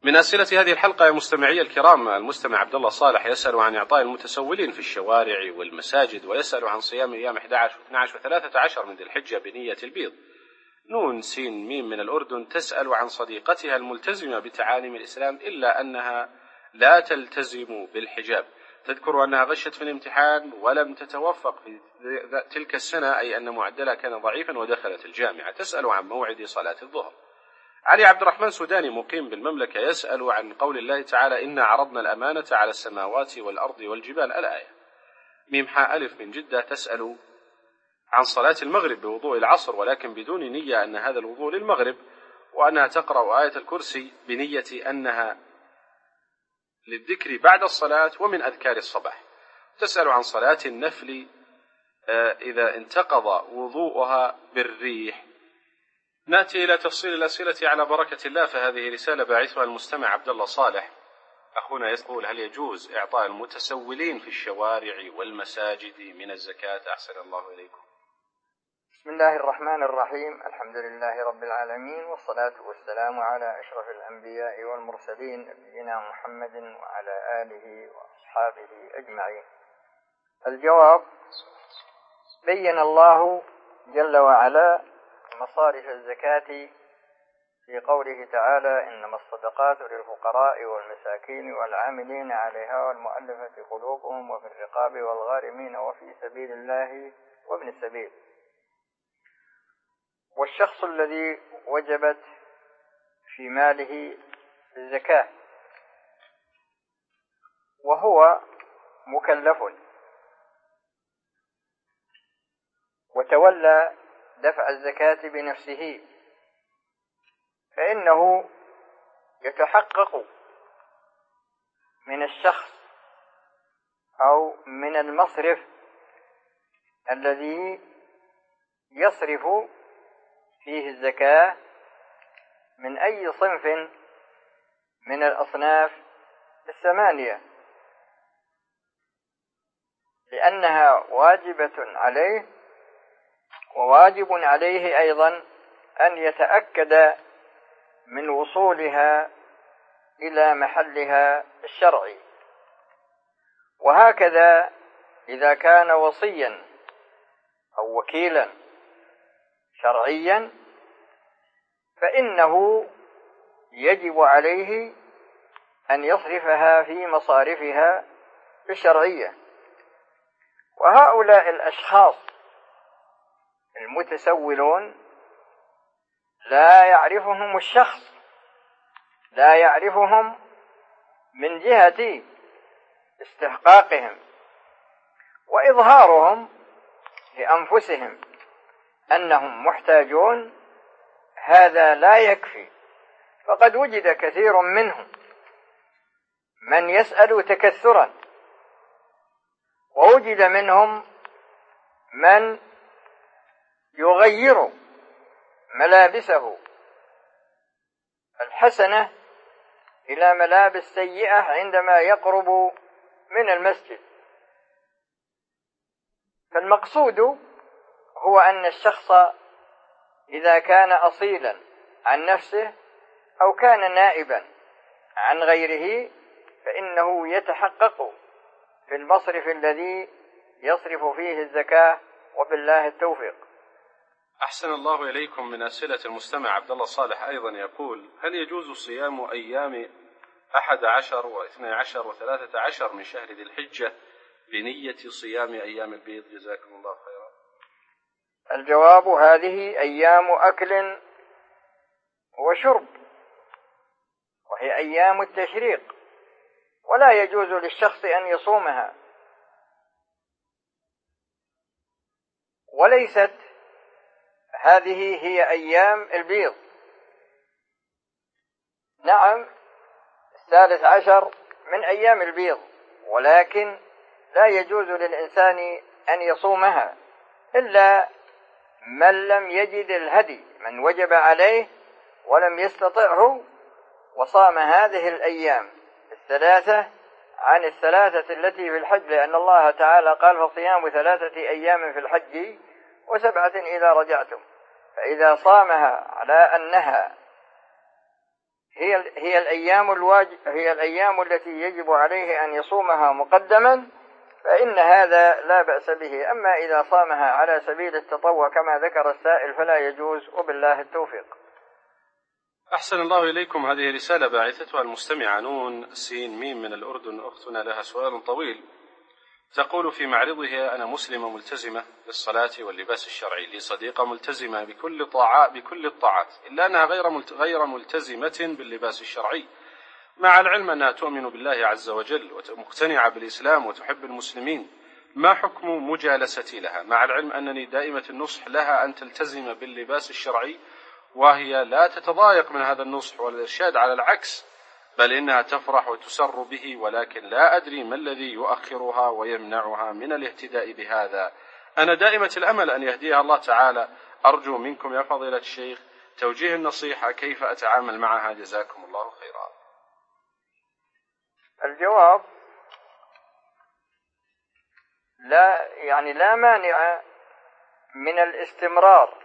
من أسئلة هذه الحلقة يا مستمعي الكرام، المستمع عبد الله صالح يسأل عن إعطاء المتسولين في الشوارع والمساجد، ويسأل عن صيام أيام 11 و12 و13 من ذي الحجة بنية البيض. نون سين ميم من الأردن تسأل عن صديقتها الملتزمة بتعاليم الإسلام إلا أنها لا تلتزم بالحجاب، تذكر أنها غشت في الامتحان ولم تتوفق في تلك السنة، أي أن معدلها كان ضعيفا ودخلت الجامعة. تسأل عن موعد صلاة الظهر. علي عبد الرحمن سوداني مقيم بالمملكة يسأل عن قول الله تعالى: إنا عرضنا الأمانة على السماوات والأرض والجبال، الآية. ميم حاء ألف من جدة تسأل عن صلاة المغرب بوضوء العصر ولكن بدون نية أن هذا الوضوء للمغرب، وأنها تقرأ آية الكرسي بنية أنها للذكر بعد الصلاة ومن أذكار الصباح. تسأل عن صلاة النفل إذا انتقض وضوءها بالريح. نأتي إلى تفصيل الأسئلة على بركة الله، فهذه رسالة باعثها المستمع عبد الله صالح. أخونا يقول: هل يجوز إعطاء المتسولين في الشوارع والمساجد من الزكاة؟ أحسن الله إليكم. بسم الله الرحمن الرحيم، الحمد لله رب العالمين، والصلاة والسلام على أشرف الأنبياء والمرسلين نبينا محمد وعلى آله وأصحابه أجمعين. الجواب: بين الله جل وعلا مصارف الزكاة في قوله تعالى: إنما الصدقات للفقراء والمساكين والعاملين عليها والمؤلفة قلوبهم وفي الرقاب والغارمين وفي سبيل الله وابن السبيل. والشخص الذي وجبت في ماله الزكاة وهو مكلف وتولى دفع الزكاة بنفسه، فإنه يتحقق من الشخص أو من المصرف الذي يصرف فيه الزكاة من أي صنف من الأصناف الثمانية، لأنها واجبة عليه، وواجب عليه أيضا أن يتأكد من وصولها إلى محلها الشرعي. وهكذا إذا كان وصيا أو وكيلا شرعيا فإنه يجب عليه أن يصرفها في مصارفها الشرعية. وهؤلاء الأشخاص المتسولون لا يعرفهم الشخص، لا يعرفهم من جهة استحقاقهم وإظهارهم لأنفسهم أنهم محتاجون، هذا لا يكفي. فقد وجد كثير منهم من يسأل تكثرا، ووجد منهم من يغير ملابسه الحسنة إلى ملابس سيئة عندما يقرب من المسجد. فالمقصود هو أن الشخص إذا كان أصيلا عن نفسه أو كان نائبا عن غيره فإنه يتحقق في المصرف الذي يصرف فيه الزكاة، وبالله التوفيق. أحسن الله إليكم. من أسئلة المستمع عبد الله صالح أيضا يقول: هل يجوز صيام أيام 11 و12 و13 من شهر ذي الحجة بنية صيام أيام البيض؟ جزاكم الله خيرا. الجواب: هذه أيام أكل وشرب، وهي أيام التشريق، ولا يجوز للشخص أن يصومها، وليست هذه هي أيام البيض. نعم، 13 من أيام البيض، ولكن لا يجوز للإنسان أن يصومها إلا من لم يجد الهدي، من وجب عليه ولم يستطعه وصام هذه الأيام 3 عن 3 التي في الحج، لأن الله تعالى قال: فصيام 3 أيام في الحج و7 إذا رجعتم. فإذا صامها على أنها هي الأيام التي يجب عليه أن يصومها مقدما، فإن هذا لا بأس به. أما إذا صامها على سبيل التطوع كما ذكر السائل فلا يجوز، وبالله التوفيق. أحسن الله إليكم. هذه رسالة باعثتها المستمعة نون سين ميم من الأردن، أختنا لها سؤال طويل. تقول في معرضها: أنا مسلمة ملتزمة بالصلاة واللباس الشرعي، لي صديقة ملتزمة بكل الطاعات، إلا أنها غير ملتزمة باللباس الشرعي، مع العلم أنها تؤمن بالله عز وجل ومقتنعة بالإسلام وتحب المسلمين. ما حكم مجالستي لها، مع العلم أنني دائمة النصح لها أن تلتزم باللباس الشرعي، وهي لا تتضايق من هذا النصح والإرشاد، على العكس بل إنها تفرح وتسر به، ولكن لا أدري ما الذي يؤخرها ويمنعها من الاهتداء بهذا. أنا دائمة الأمل أن يهديها الله تعالى. أرجو منكم يا فضيلة الشيخ توجيه النصيحة، كيف أتعامل معها؟ جزاكم الله خيرا. الجواب: لا مانع من الاستمرار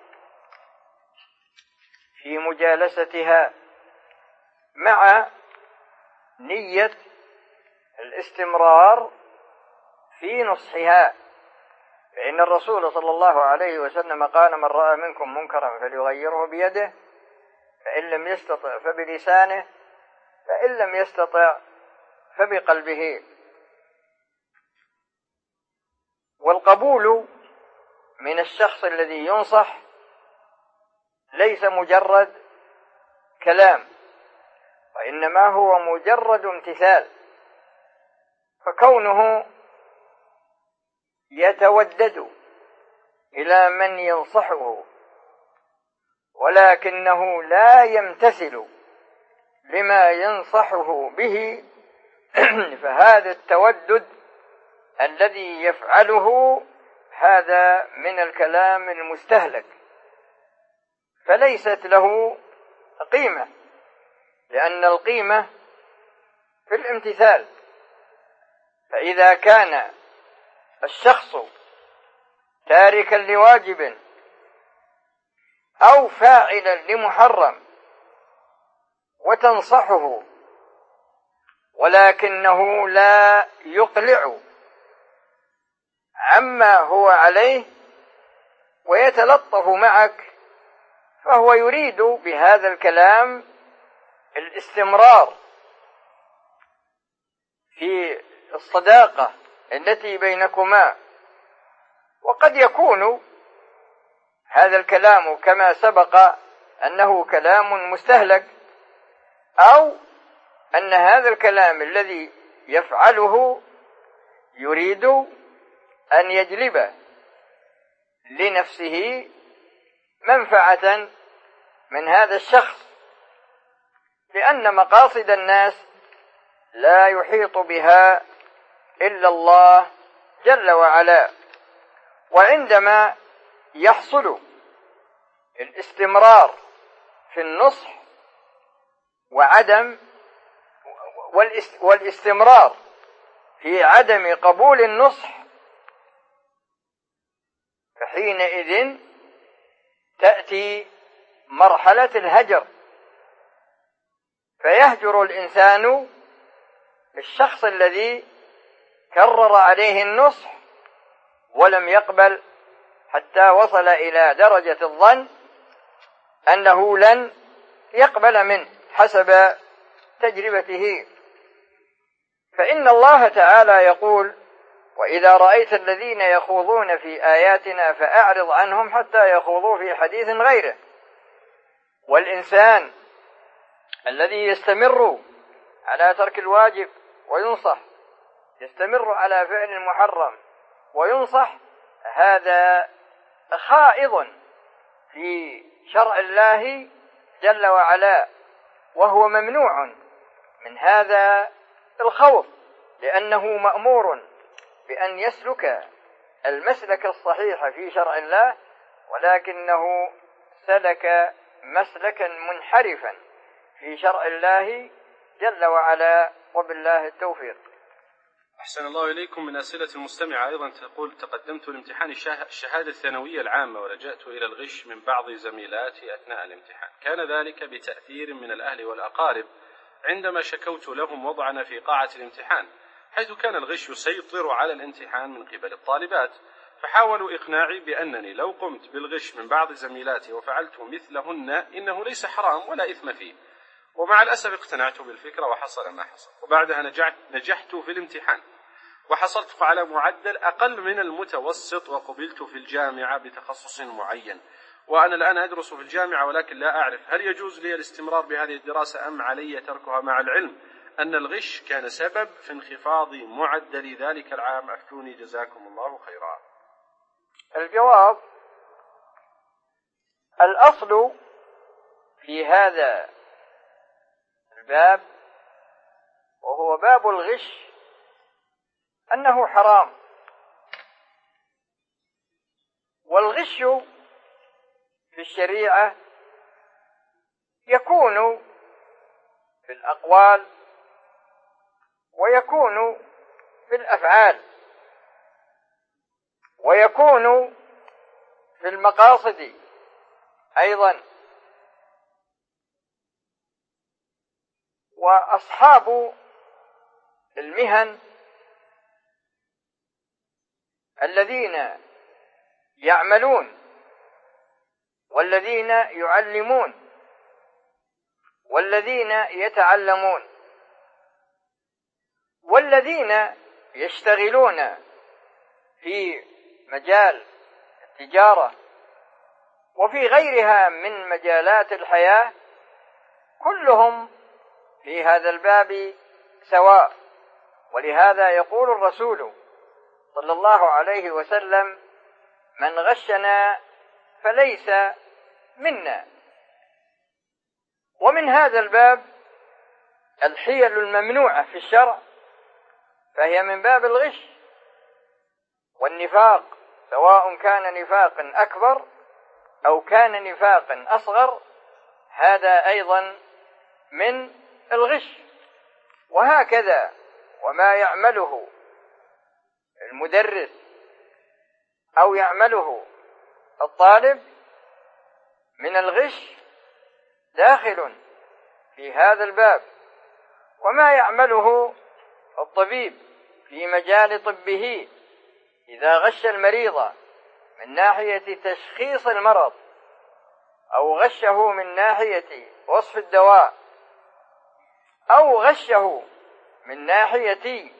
في مجالستها مع نية الاستمرار في نصحها، فإن الرسول صلى الله عليه وسلم قال: من رأى منكم منكرا فليغيره بيده، فإن لم يستطع فبلسانه، فإن لم يستطع فبقلبه. والقبول من الشخص الذي ينصح ليس مجرد كلام، وإنما هو مجرد امتثال، فكونه يتودد إلى من ينصحه ولكنه لا يمتثل لما ينصحه به فهذا التودد الذي يفعله هذا من الكلام المستهلك، فليست له قيمة، لأن القيمة في الامتثال. فإذا كان الشخص تاركا لواجب أو فاعلا لمحرم وتنصحه ولكنه لا يقلع عما هو عليه ويتلطف معك، فهو يريد بهذا الكلام الاستمرار في الصداقة التي بينكما. وقد يكون هذا الكلام كما سبق أنه كلام مستهلك، أو أن هذا الكلام الذي يفعله يريد أن يجلب لنفسه منفعة من هذا الشخص، لأن مقاصد الناس لا يحيط بها إلا الله جل وعلا. وعندما يحصل الاستمرار في النصح والاستمرار في عدم قبول النصح، فحينئذ تأتي مرحلة الهجر، فيهجر الإنسان الشخص الذي كرر عليه النصح ولم يقبل، حتى وصل إلى درجة الظن أنه لن يقبل منه حسب تجربته. فإن الله تعالى يقول: وإذا رأيت الذين يخوضون في آياتنا فأعرض عنهم حتى يخوضوا في حديث غيره. والإنسان الذي يستمر على ترك الواجب وينصح، يستمر على فعل المحرم وينصح، هذا خائض في شرع الله جل وعلا، وهو ممنوع من هذا الخوض، لأنه مأمور بأن يسلك المسلك الصحيح في شرع الله، ولكنه سلك مسلكا منحرفا في شرع الله جل وعلا، وبالله التوفيق. أحسن الله إليكم. من أسئلة المستمعة أيضا تقول: تقدمت لامتحان الشهادة الثانوية العامة ولجأت إلى الغش من بعض زميلاتي أثناء الامتحان، كان ذلك بتأثير من الأهل والأقارب عندما شكوت لهم وضعنا في قاعة الامتحان، حيث كان الغش يسيطر على الامتحان من قبل الطالبات، فحاولوا إقناعي بأنني لو قمت بالغش من بعض زميلاتي وفعلت مثلهن إنه ليس حرام ولا إثم فيه، ومع الأسف اقتنعت بالفكرة وحصل ما حصل. وبعدها نجحت في الامتحان وحصلت على معدل أقل من المتوسط وقبلت في الجامعة بتخصص معين، وأنا الآن أدرس في الجامعة ولكن لا أعرف هل يجوز لي الاستمرار بهذه الدراسة أم علي تركها، مع العلم أن الغش كان سبب في انخفاض معدل ذلك العام. أفتوني جزاكم الله خيرا. الجواب: الأصل في هذا الباب وهو باب الغش أنه حرام، والغش في الشريعة يكون في الأقوال ويكون في الأفعال ويكون في المقاصد أيضا. وأصحاب المهن الذين يعملون والذين يعلمون والذين يتعلمون والذين يشتغلون في مجال التجارة وفي غيرها من مجالات الحياة، كلهم في هذا الباب سواء. ولهذا يقول الرسول صلى الله عليه وسلم: من غشنا فليس منا. ومن هذا الباب الحيل الممنوعة في الشرع، فهي من باب الغش والنفاق، سواء كان نفاقا أكبر أو كان نفاقا أصغر، هذا أيضا من الغش. وهكذا وما يعمله المدرس أو يعمله الطالب من الغش داخل في هذا الباب، وما يعمله الطبيب في مجال طبه إذا غش المريض من ناحية تشخيص المرض أو غشه من ناحية وصف الدواء أو غشه من ناحية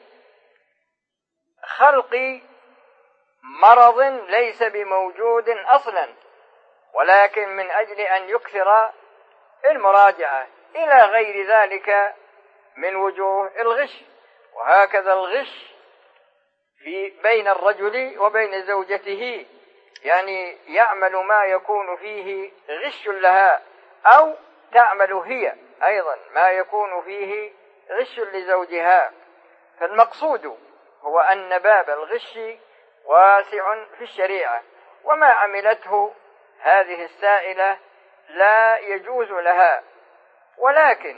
خلق مرض ليس بموجود أصلا، ولكن من أجل أن يكثر المراجعة إلى غير ذلك من وجوه الغش. وهكذا الغش بين الرجل وبين زوجته، يعني يعمل ما يكون فيه غش لها، أو تعمل هي أيضا ما يكون فيه غش لزوجها. فالمقصود هو أن باب الغش واسع في الشريعة، وما عملته هذه السائلة لا يجوز لها، ولكن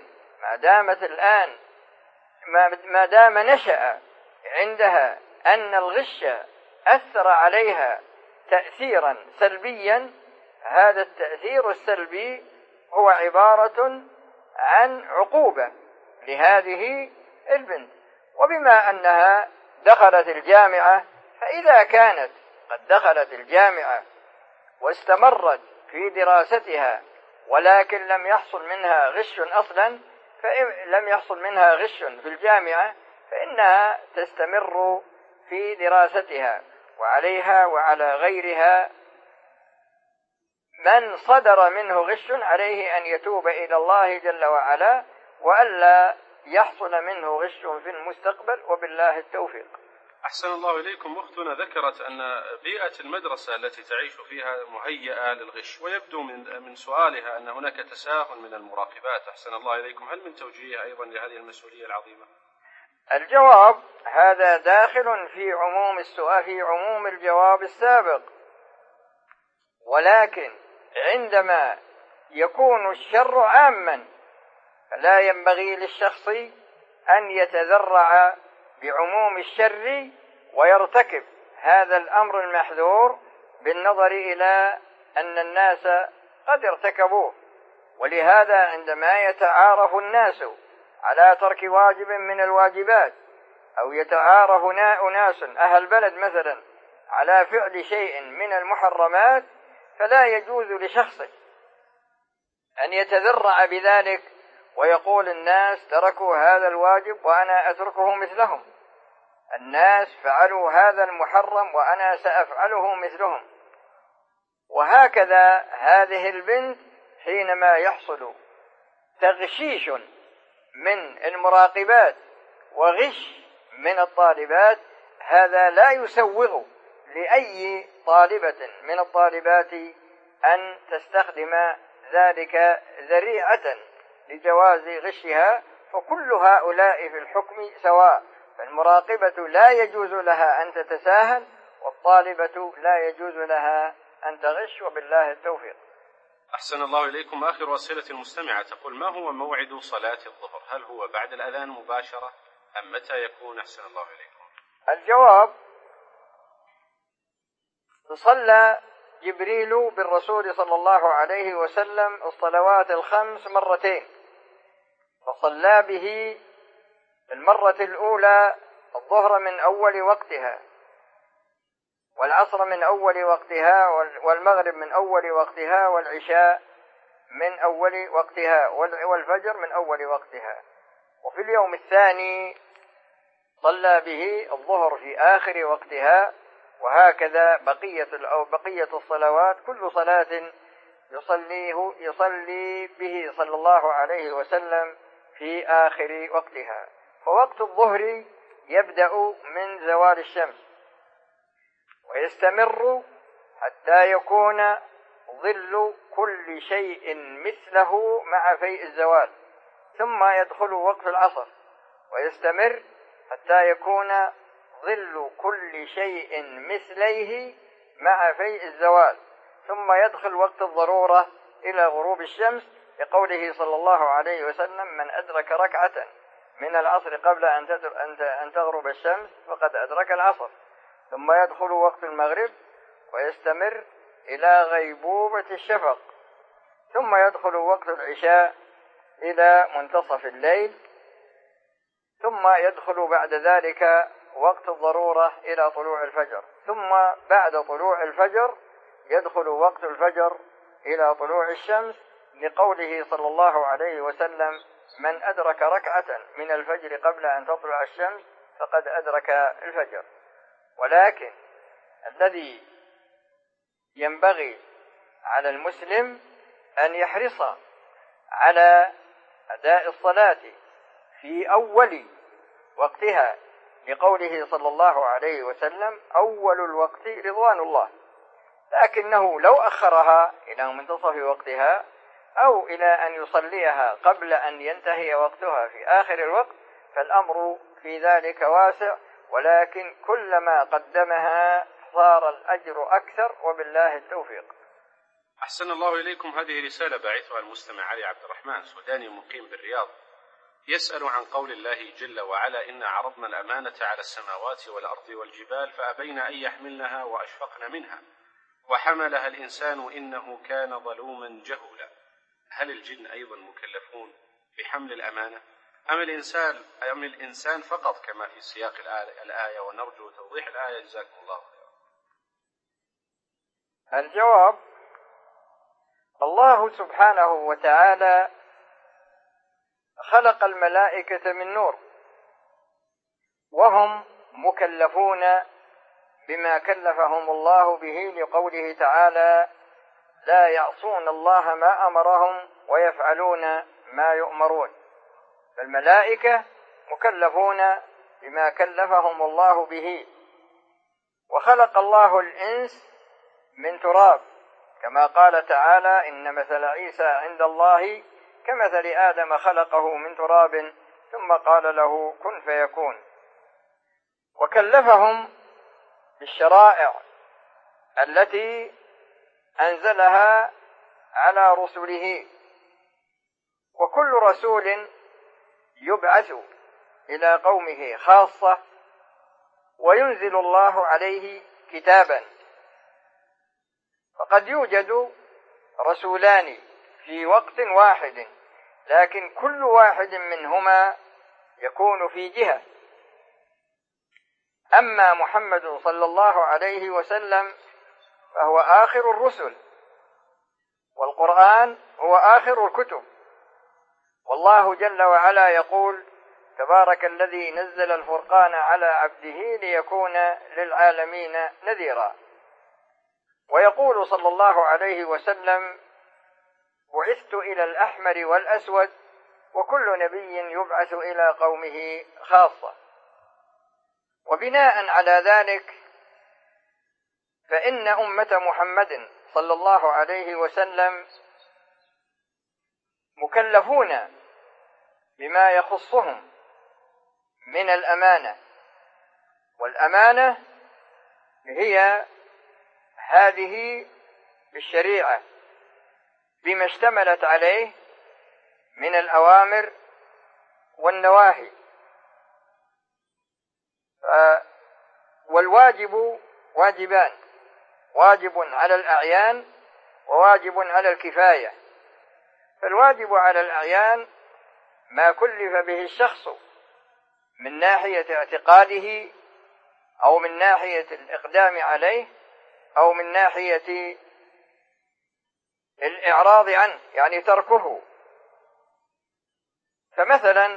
ما دام نشأ عندها أن الغش أثر عليها تأثيرا سلبيا، هذا التأثير السلبي هو عبارة عن عقوبة لهذه البنت. وبما أنها دخلت الجامعة، فإذا كانت قد دخلت الجامعة واستمرت في دراستها ولكن لم يحصل منها غش أصلا، لم يحصل منها غش في الجامعة، فإنها تستمر في دراستها. وعليها وعلى غيرها من صدر منه غش عليه أن يتوب إلى الله جل وعلا، وألا يحصل منه غش في المستقبل، وبالله التوفيق. أحسن الله إليكم. أختنا ذكرت أن بيئة المدرسة التي تعيش فيها مهيئة للغش، ويبدو من سؤالها أن هناك تساهل من المراقبات. أحسن الله إليكم، هل من توجيه أيضا لهذه المسؤولية العظيمة؟ الجواب: هذا داخل في عموم السؤال، في عموم الجواب السابق، ولكن عندما يكون الشر عاما فلا ينبغي للشخص أن يتذرع بعموم الشر ويرتكب هذا الأمر المحذور بالنظر إلى أن الناس قد ارتكبوه. ولهذا عندما يتعارف الناس على ترك واجب من الواجبات، أو يتعارف أناس أهل بلد مثلا على فعل شيء من المحرمات، فلا يجوز لشخص أن يتذرع بذلك ويقول الناس تركوا هذا الواجب وأنا أتركه مثلهم، الناس فعلوا هذا المحرم وأنا سأفعله مثلهم. وهكذا هذه البنت حينما يحصل تغشيش من المراقبات وغش من الطالبات، هذا لا يسوغ لأي طالبة من الطالبات أن تستخدم ذلك ذريعة لجواز غشها، فكل هؤلاء في الحكم سواء، فالمراقبة لا يجوز لها أن تتساهل، والطالبة لا يجوز لها أن تغش، وبالله التوفيق. أحسن الله إليكم. آخر أسئلة المستمعة تقول: ما هو موعد صلاة الظهر؟ هل هو بعد الأذان مباشرة أم متى يكون؟ أحسن الله إليكم. الجواب: صلى جبريل بالرسول صلى الله عليه وسلم الصلوات الخمس مرتين، فصلى به المرة الأولى الظهر من أول وقتها، والعصر من أول وقتها، والمغرب من أول وقتها، والعشاء من أول وقتها، والفجر من أول وقتها. وفي اليوم الثاني صلى به الظهر في آخر وقتها، وهكذا بقية الصلوات، كل صلاة يصلي به صلى الله عليه وسلم في آخر وقتها. فوقت الظهر يبدأ من زوال الشمس ويستمر حتى يكون ظل كل شيء مثله مع فيء الزوال، ثم يدخل وقت العصر ويستمر حتى يكون ظل كل شيء مثليه مع فيء الزوال، ثم يدخل وقت الضرورة إلى غروب الشمس، لقوله صلى الله عليه وسلم: من أدرك ركعة من العصر قبل أن تغرب الشمس فقد أدرك العصر. ثم يدخل وقت المغرب ويستمر إلى غيبوبة الشفق، ثم يدخل وقت العشاء إلى منتصف الليل، ثم يدخل بعد ذلك وقت الضرورة إلى طلوع الفجر، ثم بعد طلوع الفجر يدخل وقت الفجر إلى طلوع الشمس، لقوله صلى الله عليه وسلم: من أدرك ركعة من الفجر قبل أن تطلع الشمس فقد أدرك الفجر. ولكن الذي ينبغي على المسلم أن يحرص على أداء الصلاة في أول وقتها، لقوله صلى الله عليه وسلم: أول الوقت رضوان الله. لكنه لو أخرها إلى منتصف وقتها أو إلى أن يصليها قبل أن ينتهي وقتها في آخر الوقت فالأمر في ذلك واسع، ولكن كلما قدمها صار الأجر أكثر، وبالله التوفيق. أحسن الله إليكم. هذه رسالة باعثها المستمع علي عبد الرحمن، سوداني مقيم بالرياض، يسأل عن قول الله جل وعلا: إنا عرضنا الأمانة على السماوات والأرض والجبال فأبين أن يحملنها وأشفقن منها وحملها الإنسان إنه كان ظلوما جهولا. هل الجن أيضا مكلفون بحمل الأمانة أم الإنسان فقط كما في سياق الآية؟ ونرجو توضيح الآية، جزاكم الله خيرا. الجواب: الله سبحانه وتعالى خلق الملائكة من نور، وهم مكلفون بما كلفهم الله به، لقوله تعالى: لا يعصون الله ما أمرهم ويفعلون ما يؤمرون. فالملائكة مكلفون بما كلفهم الله به. وخلق الله الإنس من تراب، كما قال تعالى: إن مثل عيسى عند الله كمثل آدم خلقه من تراب ثم قال له كن فيكون. وكلفهم بالشرائع التي أنزلها على رسله، وكل رسول يبعث إلى قومه خاصة وينزل الله عليه كتابا. فقد يوجد رسولان في وقت واحد، لكن كل واحد منهما يكون في جهة. أما محمد صلى الله عليه وسلم فهو آخر الرسل، والقرآن هو آخر الكتب. والله جل وعلا يقول: تبارك الذي نزل الفرقان على عبده ليكون للعالمين نذيرا. ويقول صلى الله عليه وسلم: بعثت إلى الأحمر والأسود، وكل نبي يبعث إلى قومه خاصة. وبناء على ذلك فإن أمة محمد صلى الله عليه وسلم مكلفون بما يخصهم من الأمانة، والأمانة هي هذه الشريعة بما اشتملت عليه من الأوامر والنواهي. والواجب واجبان: واجب على الأعيان وواجب على الكفاية. فالواجب على الأعيان ما كلف به الشخص من ناحية اعتقاده، أو من ناحية الإقدام عليه، أو من ناحية الإعراض عنه، يعني تركه. فمثلا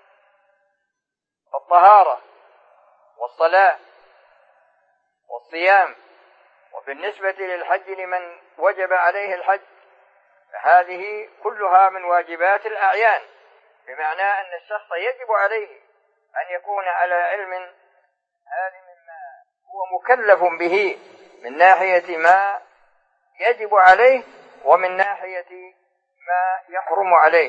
الطهارة والصلاة والصيام. وبالنسبة للحج لمن وجب عليه الحج فهذه كلها من واجبات الأعيان، بمعنى أن الشخص يجب عليه أن يكون على علم ما هو مكلف به من ناحية ما يجب عليه ومن ناحية ما يحرم عليه.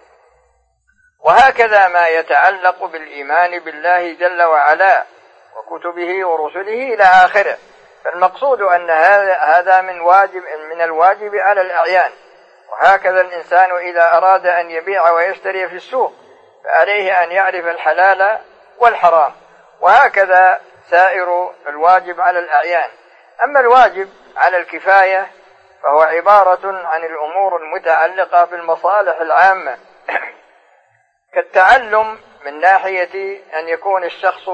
وهكذا ما يتعلق بالإيمان بالله جل وعلا وكتبه ورسله إلى آخره. فالمقصود أن هذا من الواجب على الأعيان. وهكذا الإنسان إذا أراد أن يبيع ويشتري في السوق فعليه أن يعرف الحلال والحرام، وهكذا سائر الواجب على الأعيان. أما الواجب على الكفاية فهو عبارة عن الأمور المتعلقة بالمصالح العامة كالتعلم، من ناحية أن يكون الشخص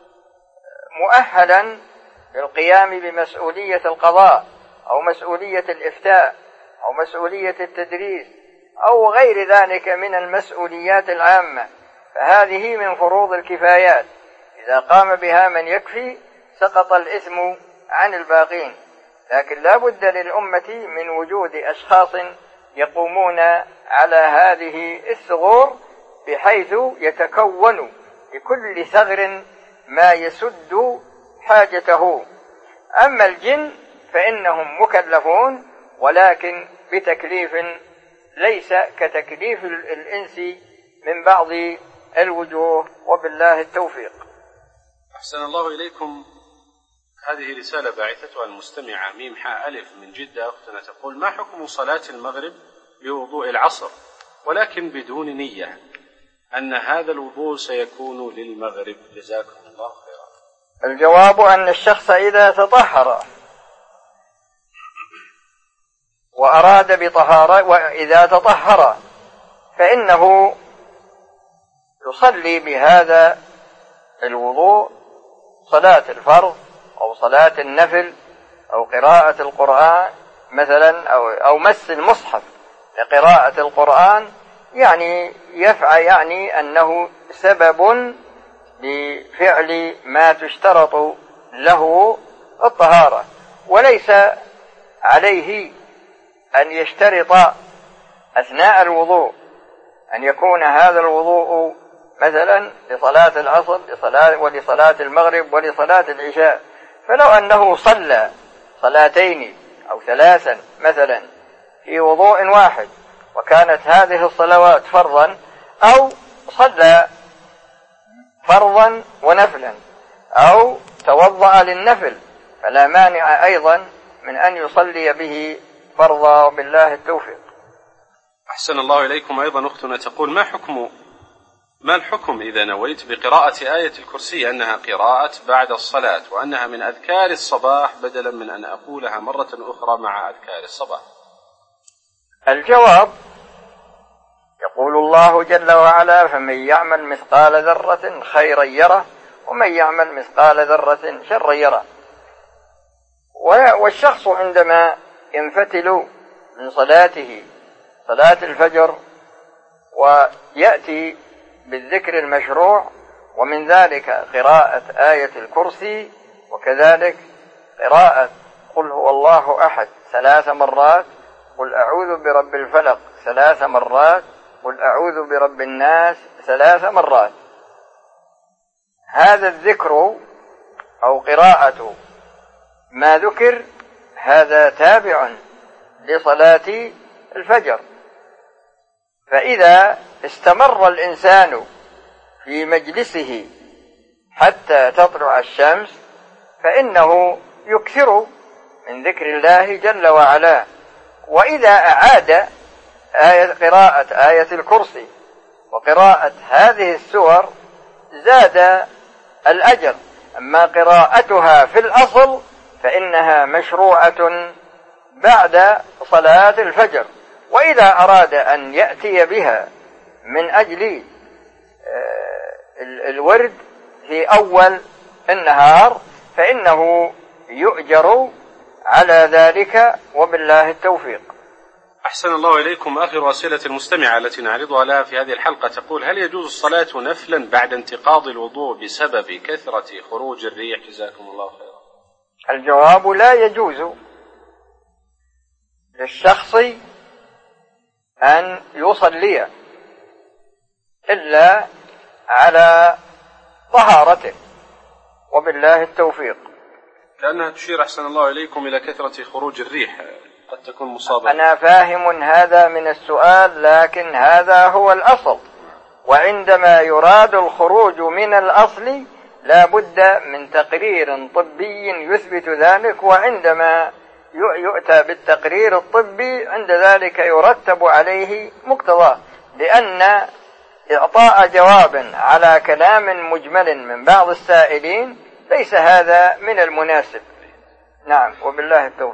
مؤهلا للقيام بمسؤولية القضاء أو مسؤولية الإفتاء أو مسؤولية التدريس أو غير ذلك من المسؤوليات العامة، فهذه من فروض الكفايات. إذا قام بها من يكفي سقط الإثم عن الباقين. لكن لا بد للأمة من وجود أشخاص يقومون على هذه الثغور، بحيث يتكون لكل ثغر ما يسد حاجته. أما الجن فإنهم مكلفون، ولكن بتكليف ليس كتكليف الإنس من بعض الوجوه، وبالله التوفيق. أحسن الله إليكم. هذه رسالة باعثتها المستمعة ميم حاء ألف من جدة. أختنا تقول: ما حكم صلاة المغرب بوضوء العصر ولكن بدون نية، أن هذا الوضوء سيكون للمغرب؟ جزاكم الله خيرا. الجواب أن الشخص إذا تطهر وأراد بطهارة، وإذا تطهر فإنه يصلي بهذا الوضوء صلاة الفرض أو صلاة النفل أو قراءة القرآن مثلا، أو مس المصحف لقراءة القرآن، يعني يفعل، يعني أنه سبب لفعل ما تشترط له الطهارة، وليس عليه أن يشترط أثناء الوضوء أن يكون هذا الوضوء مثلا لصلاة العصر ولصلاة المغرب ولصلاة العشاء. فلو أنه صلى صلاتين أو ثلاثا مثلا في وضوء واحد، وكانت هذه الصلوات فرضا، أو صلى فرضا ونفلا، أو توضأ للنفل، فلا مانع أيضا من أن يصلي به فرضا، بالله التوفيق. أحسن الله إليكم. أيضا أختنا تقول: ما حكم ما الحكم إذا نويت بقراءة آية الكرسي أنها قراءة بعد الصلاة وأنها من أذكار الصباح بدلا من أن أقولها مرة أخرى مع أذكار الصباح؟ الجواب: يقول الله جل وعلا: فمن يعمل مثقال ذرة خيرا يره ومن يعمل مثقال ذرة شرا يره. والشخص عندما ينفتل من صلاته صلاة الفجر ويأتي بالذكر المشروع، ومن ذلك قراءة آية الكرسي، وكذلك قراءة قل هو الله أحد 3 مرات، قل أعوذ برب الفلق 3 مرات، قل أعوذ برب الناس 3 مرات. هذا الذكر أو قراءة ما ذكر هذا تابع لصلاة الفجر. فإذا استمر الإنسان في مجلسه حتى تطلع الشمس فإنه يكثر من ذكر الله جل وعلا. وإذا أعاد قراءة آية الكرسي وقراءة هذه السور زاد الأجر. أما قراءتها في الأصل فإنها مشروعة بعد صلاة الفجر. وإذا أراد أن يأتي بها من أجل الورد في أول النهار فإنه يؤجر على ذلك، وبالله التوفيق. أحسن الله إليكم. آخر أسئلة المستمعة التي نعرضها لها في هذه الحلقة تقول: هل يجوز الصلاة نفلا بعد انتقاض الوضوء بسبب كثرة خروج الريح؟ جزاكم الله خيرا. الجواب: لا يجوز للشخص أن يصلي إلا على طهارته، وبالله التوفيق. لأنها تشير أحسن الله إليكم إلى كثرة خروج الريح، قد تكون مصابة. أنا فاهم هذا من السؤال، لكن هذا هو الأصل. وعندما يراد الخروج من الأصل لا بد من تقرير طبي يثبت ذلك، وعندما يؤتى بالتقرير الطبي عند ذلك يرتب عليه مقتضاه، لأن إعطاء جواب على كلام مجمل من بعض السائلين ليس هذا من المناسب. نعم، وبالله التوفيق.